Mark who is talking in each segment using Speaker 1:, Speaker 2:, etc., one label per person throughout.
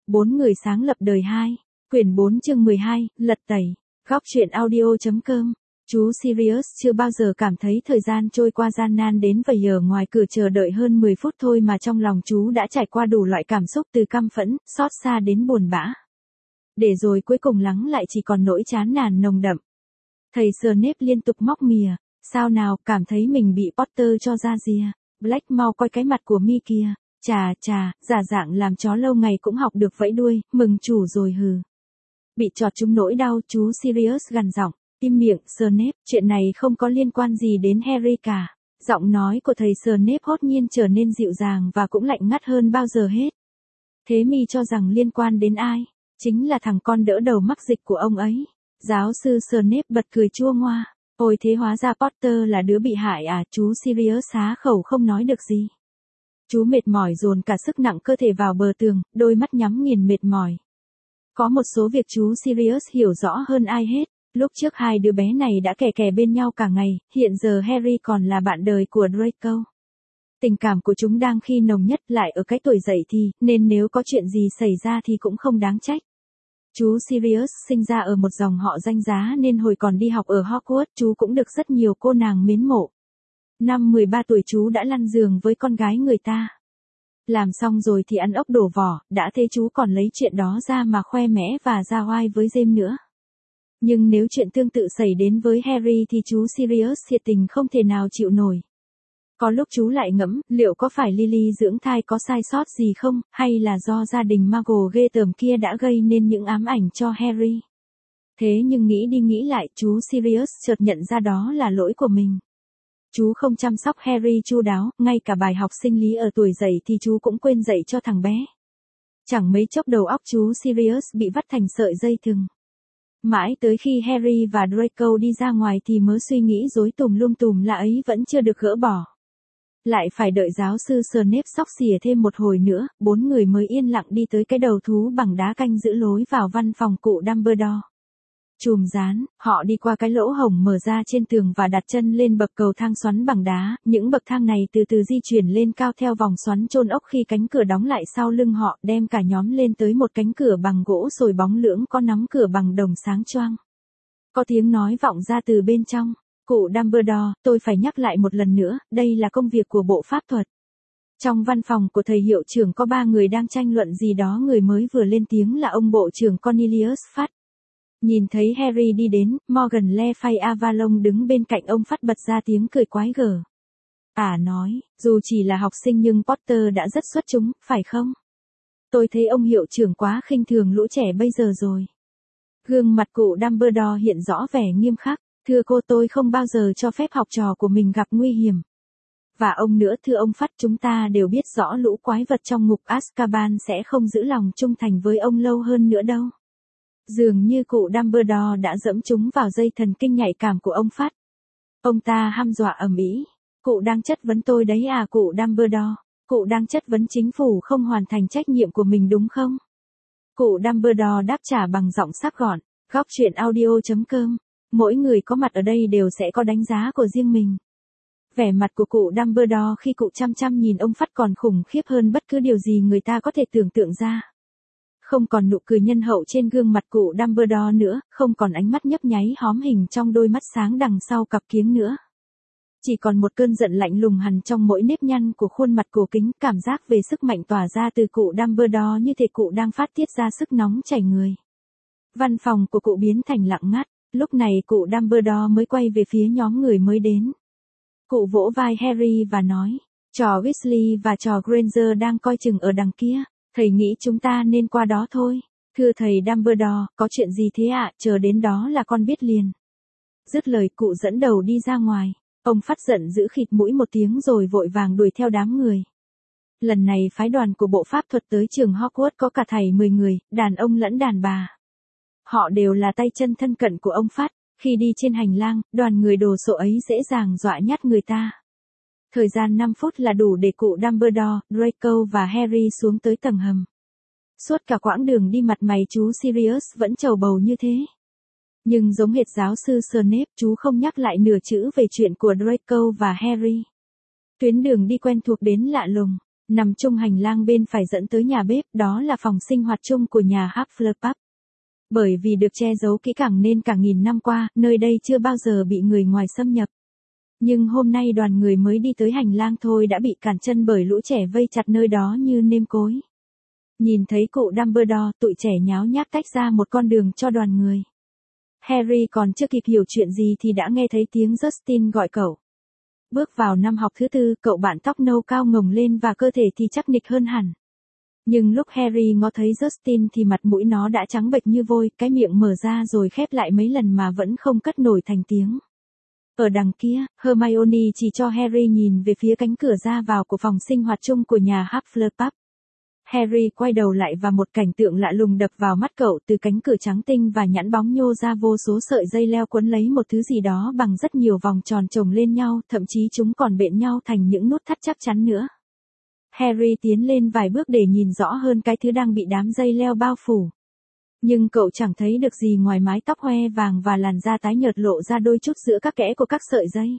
Speaker 1: 4 người sáng lập đời 2. Quyển 4 chương 12, lật tẩy. Góc truyện audio.com. Chú Sirius chưa bao giờ cảm thấy thời gian trôi qua gian nan đến vậy, ở ngoài cửa chờ đợi hơn 10 phút thôi mà trong lòng chú đã trải qua đủ loại cảm xúc từ căm phẫn, xót xa đến buồn bã. Để rồi cuối cùng lắng lại chỉ còn nỗi chán nản nồng đậm. Thầy Snape liên tục móc mỉa, sao nào, cảm thấy mình bị Potter cho ra rìa. Black mau coi cái mặt của mi kìa, chà, giả dạng làm chó lâu ngày cũng học được vẫy đuôi, mừng chủ rồi hừ. Bị chọt trúng nỗi đau, chú Sirius gằn giọng, im miệng, Snape, chuyện này không có liên quan gì đến Harry cả. Giọng nói của thầy Snape hốt nhiên trở nên dịu dàng và cũng lạnh ngắt hơn bao giờ hết. Thế mi cho rằng liên quan đến ai? Chính là thằng con đỡ đầu mắc dịch của ông ấy. Giáo sư Snape bật cười chua ngoa. Ôi thế hóa ra Potter là đứa bị hại à? Chú Sirius há khẩu không nói được gì. Chú mệt mỏi dồn cả sức nặng cơ thể vào bờ tường, đôi mắt nhắm nghiền mệt mỏi. Có một số việc chú Sirius hiểu rõ hơn ai hết. Lúc trước hai đứa bé này đã kè bên nhau cả ngày, hiện giờ Harry còn là bạn đời của Draco. Tình cảm của chúng đang khi nồng nhất, lại ở cái tuổi dậy thì, nên nếu có chuyện gì xảy ra thì cũng không đáng trách. Chú Sirius sinh ra ở một dòng họ danh giá nên hồi còn đi học ở Hogwarts chú cũng được rất nhiều cô nàng mến mộ. Năm 13 tuổi chú đã lăn giường với con gái người ta. Làm xong rồi thì ăn ốc đổ vỏ, đã thế chú còn lấy chuyện đó ra mà khoe mẽ và ra oai với James nữa. Nhưng nếu chuyện tương tự xảy đến với Harry thì chú Sirius thiệt tình không thể nào chịu nổi. Có lúc chú lại ngẫm, liệu có phải Lily dưỡng thai có sai sót gì không, hay là do gia đình Muggle ghê tởm kia đã gây nên những ám ảnh cho Harry. Thế nhưng nghĩ đi nghĩ lại, chú Sirius chợt nhận ra đó là lỗi của mình. Chú không chăm sóc Harry chu đáo, ngay cả bài học sinh lý ở tuổi dậy thì chú cũng quên dạy cho thằng bé. Chẳng mấy chốc đầu óc chú Sirius bị vắt thành sợi dây thừng. Mãi tới khi Harry và Draco đi ra ngoài thì mớ suy nghĩ rối tùm lum tùm la ấy vẫn chưa được gỡ bỏ. Lại phải đợi giáo sư Snape xóc xỉa thêm một hồi nữa, 4 người mới yên lặng đi tới cái đầu thú bằng đá canh giữ lối vào văn phòng cụ Dumbledore. Chùm rán, họ đi qua cái lỗ hổng mở ra trên tường và đặt chân lên bậc cầu thang xoắn bằng đá, những bậc thang này từ từ di chuyển lên cao theo vòng xoắn chôn ốc khi cánh cửa đóng lại sau lưng họ, đem cả nhóm lên tới một cánh cửa bằng gỗ sồi bóng lưỡng có nắm cửa bằng đồng sáng choang. Có tiếng nói vọng ra từ bên trong. Cụ Dumbledore, tôi phải nhắc lại một lần nữa, đây là công việc của bộ pháp thuật. Trong văn phòng của thầy hiệu trưởng có 3 người đang tranh luận gì đó, người mới vừa lên tiếng là ông bộ trưởng Cornelius Fudge. Nhìn thấy Harry đi đến, Morgan Le Fay Avalon đứng bên cạnh ông Fudge bật ra tiếng cười quái gở. Nói, dù chỉ là học sinh nhưng Potter đã rất xuất chúng, phải không? Tôi thấy ông hiệu trưởng quá khinh thường lũ trẻ bây giờ rồi. Gương mặt cụ Dumbledore hiện rõ vẻ nghiêm khắc. Thưa cô, tôi không bao giờ cho phép học trò của mình gặp nguy hiểm. Và ông nữa, thưa ông Fudge, chúng ta đều biết rõ lũ quái vật trong ngục Azkaban sẽ không giữ lòng trung thành với ông lâu hơn nữa đâu. Dường như cụ Dumbledore đã dẫm chúng vào dây thần kinh nhạy cảm của ông Fudge. Ông ta hăm dọa ầm ĩ. Cụ đang chất vấn tôi đấy à cụ Dumbledore? Cụ đang chất vấn chính phủ không hoàn thành trách nhiệm của mình đúng không? Cụ Dumbledore đáp trả bằng giọng sắc gọn. Góc truyện audio.com. Mỗi người có mặt ở đây đều sẽ có đánh giá của riêng mình. Vẻ mặt của cụ Dumbledore khi cụ chăm chăm nhìn ông Fudge còn khủng khiếp hơn bất cứ điều gì người ta có thể tưởng tượng ra. Không còn nụ cười nhân hậu trên gương mặt cụ Dumbledore nữa, không còn ánh mắt nhấp nháy hóm hình trong đôi mắt sáng đằng sau cặp kiếng nữa. Chỉ còn một cơn giận lạnh lùng hằn trong mỗi nếp nhăn của khuôn mặt cổ kính, cảm giác về sức mạnh tỏa ra từ cụ Dumbledore như thể cụ đang phát tiết ra sức nóng chảy người. Văn phòng của cụ biến thành lặng ngắt. Lúc này cụ Dumbledore mới quay về phía nhóm người mới đến. Cụ vỗ vai Harry và nói, trò Weasley và trò Granger đang coi chừng ở đằng kia, thầy nghĩ chúng ta nên qua đó thôi. Thưa thầy Dumbledore, có chuyện gì thế ạ? Chờ đến đó là con biết liền. Dứt lời cụ dẫn đầu đi ra ngoài, ông Fudge giận dữ khịt mũi một tiếng rồi vội vàng đuổi theo đám người. Lần này phái đoàn của bộ pháp thuật tới trường Hogwarts có cả thảy 10 người, đàn ông lẫn đàn bà. Họ đều là tay chân thân cận của ông Fudge. Khi đi trên hành lang, đoàn người đồ sộ ấy dễ dàng dọa nhát người ta. Thời gian 5 phút là đủ để cụ Dumbledore, Draco và Harry xuống tới tầng hầm. Suốt cả quãng đường đi mặt mày chú Sirius vẫn trầu bầu như thế. Nhưng giống hệt giáo sư Snape, chú không nhắc lại nửa chữ về chuyện của Draco và Harry. Tuyến đường đi quen thuộc đến lạ lùng. Nằm chung hành lang bên phải dẫn tới nhà bếp, đó là phòng sinh hoạt chung của nhà Hufflepuff. Bởi vì được che giấu kỹ càng nên cả nghìn năm qua, nơi đây chưa bao giờ bị người ngoài xâm nhập. Nhưng hôm nay đoàn người mới đi tới hành lang thôi đã bị cản chân bởi lũ trẻ vây chặt nơi đó như nêm cối. Nhìn thấy cụ Dumbledore, tụi trẻ nháo nhác tách ra một con đường cho đoàn người. Harry còn chưa kịp hiểu chuyện gì thì đã nghe thấy tiếng Justin gọi cậu. Bước vào năm học thứ 4, cậu bạn tóc nâu cao ngồng lên và cơ thể thì chắc nịch hơn hẳn. Nhưng lúc Harry ngó thấy Justin thì mặt mũi nó đã trắng bệch như vôi, cái miệng mở ra rồi khép lại mấy lần mà vẫn không cất nổi thành tiếng. Ở đằng kia, Hermione chỉ cho Harry nhìn về phía cánh cửa ra vào của phòng sinh hoạt chung của nhà Hufflepuff. Harry quay đầu lại và một cảnh tượng lạ lùng đập vào mắt cậu, từ cánh cửa trắng tinh và nhẵn bóng nhô ra vô số sợi dây leo quấn lấy một thứ gì đó bằng rất nhiều vòng tròn chồng lên nhau, thậm chí chúng còn bện nhau thành những nút thắt chắc chắn nữa. Harry tiến lên vài bước để nhìn rõ hơn cái thứ đang bị đám dây leo bao phủ. Nhưng cậu chẳng thấy được gì ngoài mái tóc hoe vàng và làn da tái nhợt lộ ra đôi chút giữa các kẽ của các sợi dây.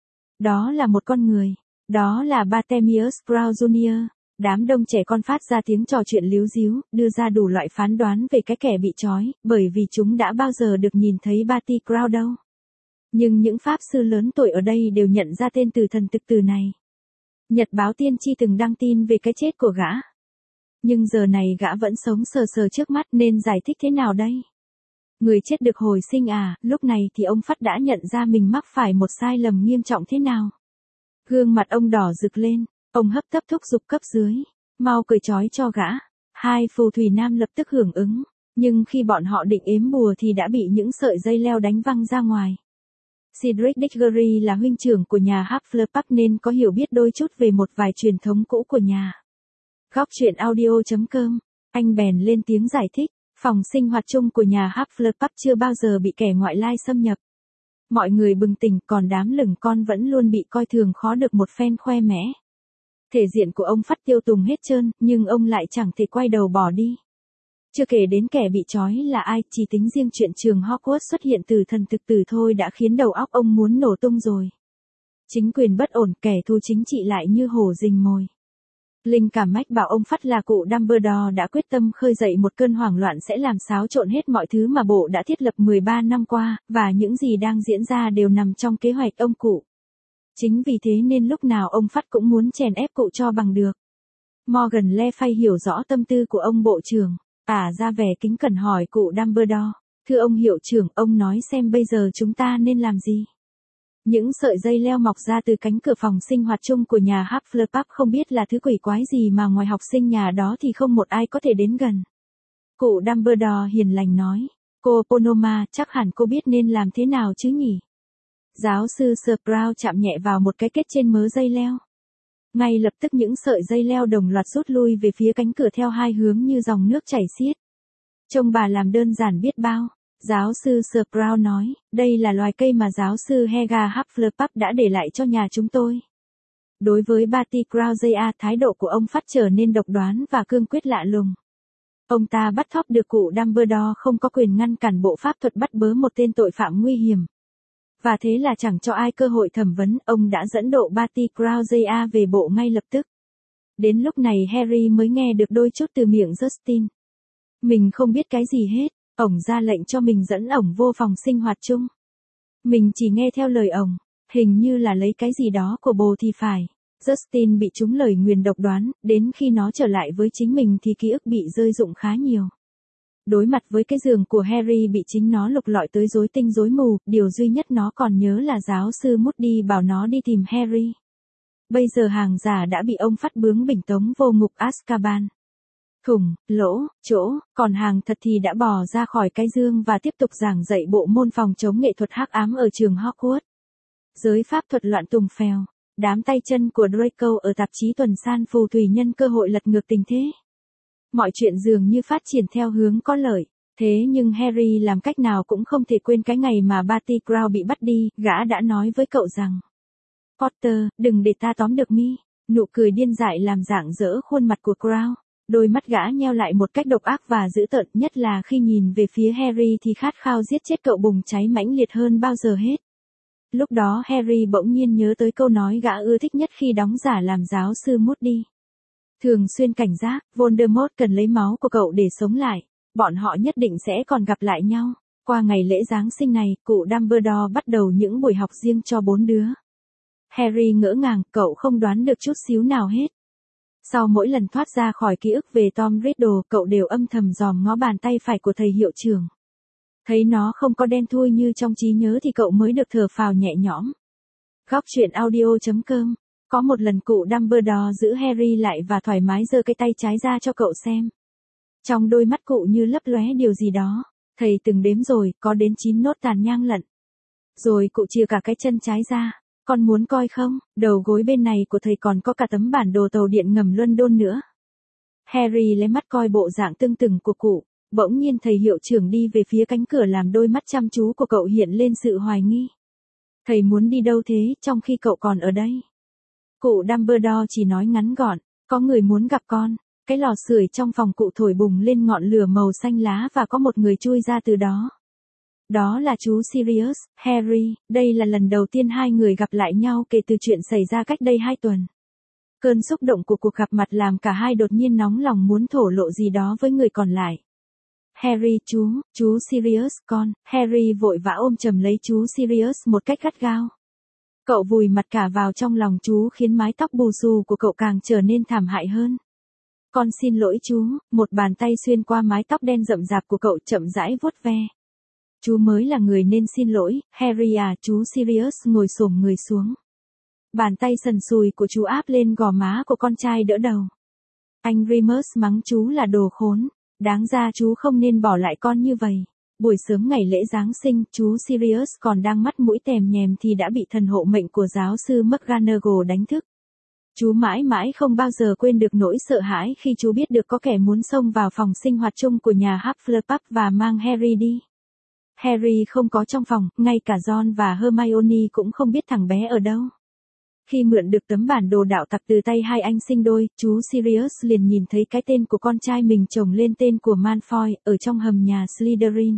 Speaker 1: Đó là một con người. Đó là Bartemius Crouch Jr. Đám đông trẻ con phát ra tiếng trò chuyện líu díu, đưa ra đủ loại phán đoán về cái kẻ bị trói, bởi vì chúng đã bao giờ được nhìn thấy Barty Crouch đâu. Nhưng những pháp sư lớn tuổi ở đây đều nhận ra tên tử thần thực tử này. Nhật báo tiên tri từng đăng tin về cái chết của gã. Nhưng giờ này gã vẫn sống sờ sờ trước mắt nên giải thích thế nào đây? Người chết được hồi sinh à, lúc này thì ông Phắt đã nhận ra mình mắc phải một sai lầm nghiêm trọng thế nào. Gương mặt ông đỏ rực lên, ông hấp tấp thúc giục cấp dưới, mau cởi trói cho gã. Hai phù thủy nam lập tức hưởng ứng, nhưng khi bọn họ định ếm bùa thì đã bị những sợi dây leo đánh văng ra ngoài. Cedric Diggory là huynh trưởng của nhà Hufflepuff nên có hiểu biết đôi chút về một vài truyền thống cũ của nhà. Góc truyện audio.com, anh bèn lên tiếng giải thích, phòng sinh hoạt chung của nhà Hufflepuff chưa bao giờ bị kẻ ngoại lai xâm nhập. Mọi người bừng tỉnh, còn đám lửng con vẫn luôn bị coi thường khó được một phen khoe mẽ. Thể diện của ông Phắt tiêu tùng hết trơn, nhưng ông lại chẳng thể quay đầu bỏ đi. Chưa kể đến kẻ bị trói là ai, chỉ tính riêng chuyện trường Hogwarts xuất hiện từ thần thực tử thôi đã khiến đầu óc ông muốn nổ tung rồi. Chính quyền bất ổn, kẻ thù chính trị lại như hổ rình mồi. Linh cảm mách bảo ông Phắt là cụ Dumbledore đã quyết tâm khơi dậy một cơn hoảng loạn sẽ làm xáo trộn hết mọi thứ mà bộ đã thiết lập 13 năm qua, và những gì đang diễn ra đều nằm trong kế hoạch ông cụ. Chính vì thế nên lúc nào ông Phắt cũng muốn chèn ép cụ cho bằng được. Morgan Le Fay hiểu rõ tâm tư của ông bộ trưởng, ra vẻ kính cẩn hỏi cụ Dumbledore, thưa ông hiệu trưởng, ông nói xem bây giờ chúng ta nên làm gì? Những sợi dây leo mọc ra từ cánh cửa phòng sinh hoạt chung của nhà Hufflepuff không biết là thứ quỷ quái gì mà ngoài học sinh nhà đó thì không một ai có thể đến gần. Cụ Dumbledore hiền lành nói, cô Ponoma, chắc hẳn cô biết nên làm thế nào chứ nhỉ? Giáo sư Sprout chạm nhẹ vào một cái kết trên mớ dây leo. Ngay lập tức những sợi dây leo đồng loạt rút lui về phía cánh cửa theo hai hướng như dòng nước chảy xiết. Trông bà làm đơn giản biết bao. Giáo sư Sprout nói, đây là loài cây mà giáo sư Helga Hufflepuff đã để lại cho nhà chúng tôi. Đối với Barty Crouch Jr., thái độ của ông Phắt trở nên độc đoán và cương quyết lạ lùng. Ông ta bắt thóp được cụ Dumbledore không có quyền ngăn cản bộ pháp thuật bắt bớ một tên tội phạm nguy hiểm. Và thế là chẳng cho ai cơ hội thẩm vấn, ông đã dẫn độ Barty Crouch Jr. về bộ ngay lập tức. Đến lúc này Harry mới nghe được đôi chút từ miệng Justin. Mình không biết cái gì hết. Ổng ra lệnh cho mình dẫn ổng vô phòng sinh hoạt chung. Mình chỉ nghe theo lời ổng, hình như là lấy cái gì đó của bồ thì phải. Justin bị trúng lời nguyền độc đoán, đến khi nó trở lại với chính mình thì ký ức bị rơi rụng khá nhiều. Đối mặt với cái giường của Harry bị chính nó lục lọi tới rối tinh rối mù, điều duy nhất nó còn nhớ là giáo sư Moody bảo nó đi tìm Harry. Bây giờ hàng giả đã bị ông Phắt bướng bỉnh tống vô ngục Azkaban. Thủng, lỗ, chỗ, còn hàng thật thì đã bò ra khỏi cái dương và tiếp tục giảng dạy bộ môn phòng chống nghệ thuật hắc ám ở trường Hogwarts. Giới pháp thuật loạn tùng phèo, đám tay chân của Draco ở tạp chí tuần san phù thủy nhân cơ hội lật ngược tình thế. Mọi chuyện dường như phát triển theo hướng có lợi, thế nhưng Harry làm cách nào cũng không thể quên cái ngày mà Barty Crouch bị bắt đi, gã đã nói với cậu rằng, Potter, đừng để ta tóm được mi. Nụ cười điên dại làm rạng rỡ khuôn mặt của Crouch. Đôi mắt gã nheo lại một cách độc ác và dữ tợn, nhất là khi nhìn về phía Harry thì khát khao giết chết cậu bùng cháy mãnh liệt hơn bao giờ hết. Lúc đó Harry bỗng nhiên nhớ tới câu nói gã ưa thích nhất khi đóng giả làm giáo sư Moody. Thường xuyên cảnh giác, Voldemort cần lấy máu của cậu để sống lại. Bọn họ nhất định sẽ còn gặp lại nhau. Qua ngày lễ Giáng sinh này, cụ Dumbledore bắt đầu những buổi học riêng cho 4 đứa. Harry ngỡ ngàng, cậu không đoán được chút xíu nào hết. Sau mỗi lần thoát ra khỏi ký ức về Tom Riddle, cậu đều âm thầm dòm ngó bàn tay phải của thầy hiệu trưởng. Thấy nó không có đen thui như trong trí nhớ thì cậu mới được thở phào nhẹ nhõm. Góc truyện audio.com. Có một lần cụ Dumbledore giữ Harry lại và thoải mái giơ cái tay trái ra cho cậu xem. Trong đôi mắt cụ như lấp lóe điều gì đó. Thầy từng đếm rồi, có đến 9 nốt tàn nhang lận. Rồi cụ chìa cả cái chân trái ra. Con muốn coi không? Đầu gối bên này của thầy còn có cả tấm bản đồ tàu điện ngầm London nữa. Harry lấy mắt coi bộ dạng tưng tửng của cụ. Bỗng nhiên thầy hiệu trưởng đi về phía cánh cửa làm đôi mắt chăm chú của cậu hiện lên sự hoài nghi. Thầy muốn đi đâu thế, trong khi cậu còn ở đây? Cụ Dumbledore chỉ nói ngắn gọn, có người muốn gặp con. Cái lò sưởi trong phòng cụ thổi bùng lên ngọn lửa màu xanh lá và có một người chui ra từ đó. Đó là chú Sirius, Harry, đây là lần đầu tiên hai người gặp lại nhau kể từ chuyện xảy ra cách đây 2 tuần. Cơn xúc động của cuộc gặp mặt làm cả hai đột nhiên nóng lòng muốn thổ lộ gì đó với người còn lại. Harry, chú Sirius, con. Harry vội vã ôm chầm lấy chú Sirius một cách gắt gao. Cậu vùi mặt cả vào trong lòng chú khiến mái tóc bù xù của cậu càng trở nên thảm hại hơn. Con xin lỗi chú, một bàn tay xuyên qua mái tóc đen rậm rạp của cậu chậm rãi vuốt ve. Chú mới là người nên xin lỗi, Harry à, chú Sirius ngồi xổm người xuống. Bàn tay sần sùi của chú áp lên gò má của con trai đỡ đầu. Anh Remus mắng chú là đồ khốn, đáng ra chú không nên bỏ lại con như vậy. Buổi sớm ngày lễ Giáng sinh, chú Sirius còn đang mắt mũi tèm nhèm thì đã bị thần hộ mệnh của giáo sư McGonagall đánh thức. Chú mãi mãi không bao giờ quên được nỗi sợ hãi khi chú biết được có kẻ muốn xông vào phòng sinh hoạt chung của nhà Hufflepuff và mang Harry đi. Harry không có trong phòng, ngay cả Ron và Hermione cũng không biết thằng bé ở đâu. Khi mượn được tấm bản đồ đạo tặc từ tay hai anh sinh đôi, chú Sirius liền nhìn thấy cái tên của con trai mình chồng lên tên của Malfoy ở trong hầm nhà Slytherin.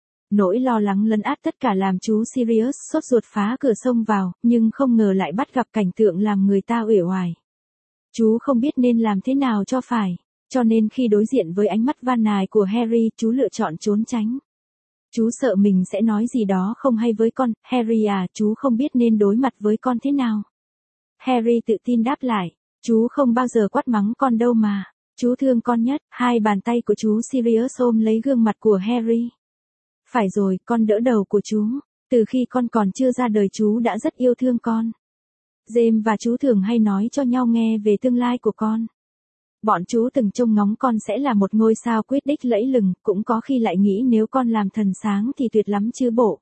Speaker 1: Nỗi lo lắng lấn át tất cả làm chú Sirius sốt ruột phá cửa xông vào, nhưng không ngờ lại bắt gặp cảnh tượng làm người ta uể oải. Chú không biết nên làm thế nào cho phải, cho nên khi đối diện với ánh mắt van nài của Harry, chú lựa chọn trốn tránh. Chú sợ mình sẽ nói gì đó không hay với con. Harry à, chú không biết nên đối mặt với con thế nào. Harry tự tin đáp lại, chú không bao giờ quát mắng con đâu mà, chú thương con nhất. Hai bàn tay của chú Sirius ôm lấy gương mặt của Harry. Phải rồi, con đỡ đầu của chú, từ khi con còn chưa ra đời chú đã rất yêu thương con. James và chú thường hay nói cho nhau nghe về tương lai của con. Bọn chú từng trông ngóng con sẽ là một ngôi sao Quidditch lẫy lừng, cũng có khi lại nghĩ nếu con làm thần sáng thì tuyệt lắm chứ bộ.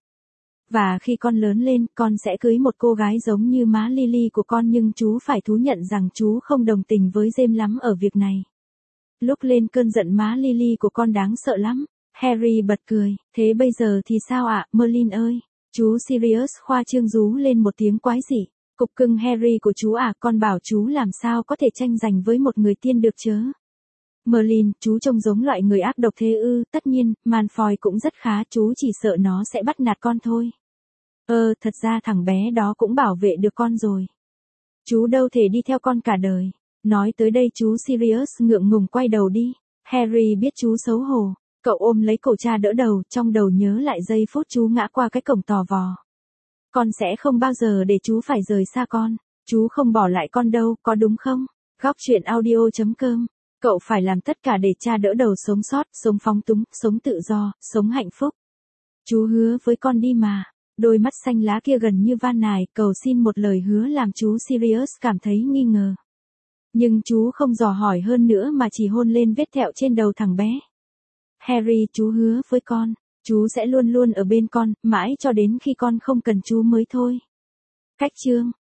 Speaker 1: Và khi con lớn lên, con sẽ cưới một cô gái giống như má Lily của con, nhưng chú phải thú nhận rằng chú không đồng tình với James lắm ở việc này. Lúc lên cơn giận má Lily của con đáng sợ lắm. Harry bật cười, thế bây giờ thì sao ạ, Merlin ơi? Chú Sirius khoa trương rú lên một tiếng quái dị. Cục cưng Harry của chú à, con bảo chú làm sao có thể tranh giành với một người tiên được chớ? Merlin, chú trông giống loại người ác độc thế ư? Tất nhiên, Malfoy cũng rất khá, chú chỉ sợ nó sẽ bắt nạt con thôi. Thật ra thằng bé đó cũng bảo vệ được con rồi. Chú đâu thể đi theo con cả đời. Nói tới đây chú Sirius ngượng ngùng quay đầu đi. Harry biết chú xấu hổ. Cậu ôm lấy cổ cha đỡ đầu, trong đầu nhớ lại giây phút chú ngã qua cái cổng tò vò. Con sẽ không bao giờ để chú phải rời xa con. Chú không bỏ lại con đâu, có đúng không? Góc truyện audio.com. Cậu phải làm tất cả để cha đỡ đầu sống sót, sống phóng túng, sống tự do, sống hạnh phúc. Chú hứa với con đi mà. Đôi mắt xanh lá kia gần như van nài, cầu xin một lời hứa làm chú Sirius cảm thấy nghi ngờ. Nhưng chú không dò hỏi hơn nữa mà chỉ hôn lên vết thẹo trên đầu thằng bé. Harry, chú hứa với con, chú sẽ luôn luôn ở bên con, mãi cho đến khi con không cần chú mới thôi. Cách chương